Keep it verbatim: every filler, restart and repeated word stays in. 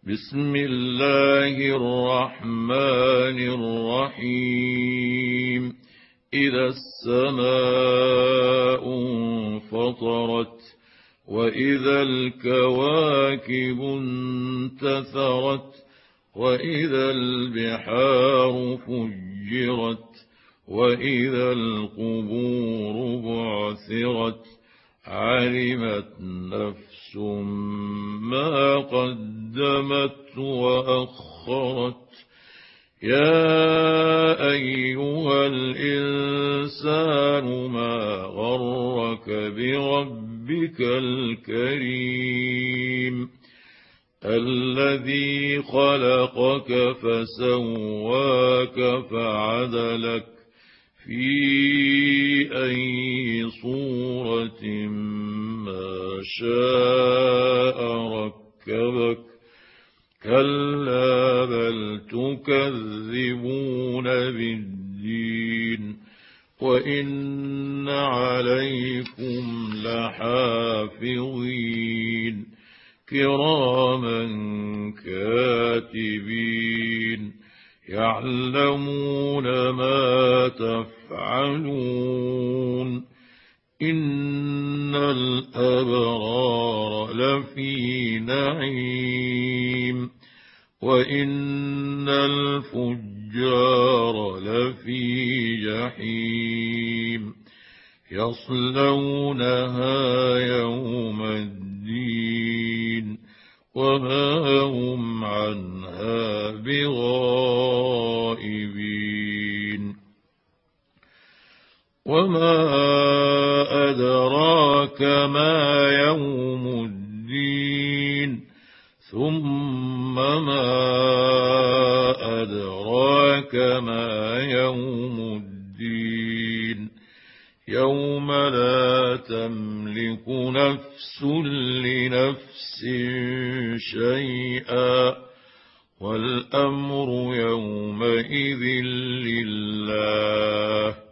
بسم الله الرحمن الرحيم. إذا السماء انفطرت وإذا الكواكب انتثرت وإذا البحار فجرت وإذا القبور بعثرت علمت نفس ما قدمت وأخرت. يا أيها الإنسان ما غرك بربك الكريم الذي خلقك فسواك فعدلك في أي صورة ما شاء ركبك. كلا بل تكذبون بالدين وإن عليكم لحافظين كراما كاتبين يعلمون ما تفعلون. إن الأبرار لفي نعيم وإن الفجار لفي جحيم يصلونها يوم الدين وما هم عنها بغائبين. وما أدراك ما يوم الدين ثم ما أدراك ما يوم الدين يوم لا تملك نفس لنفس شيئا والأمر يومئذ لله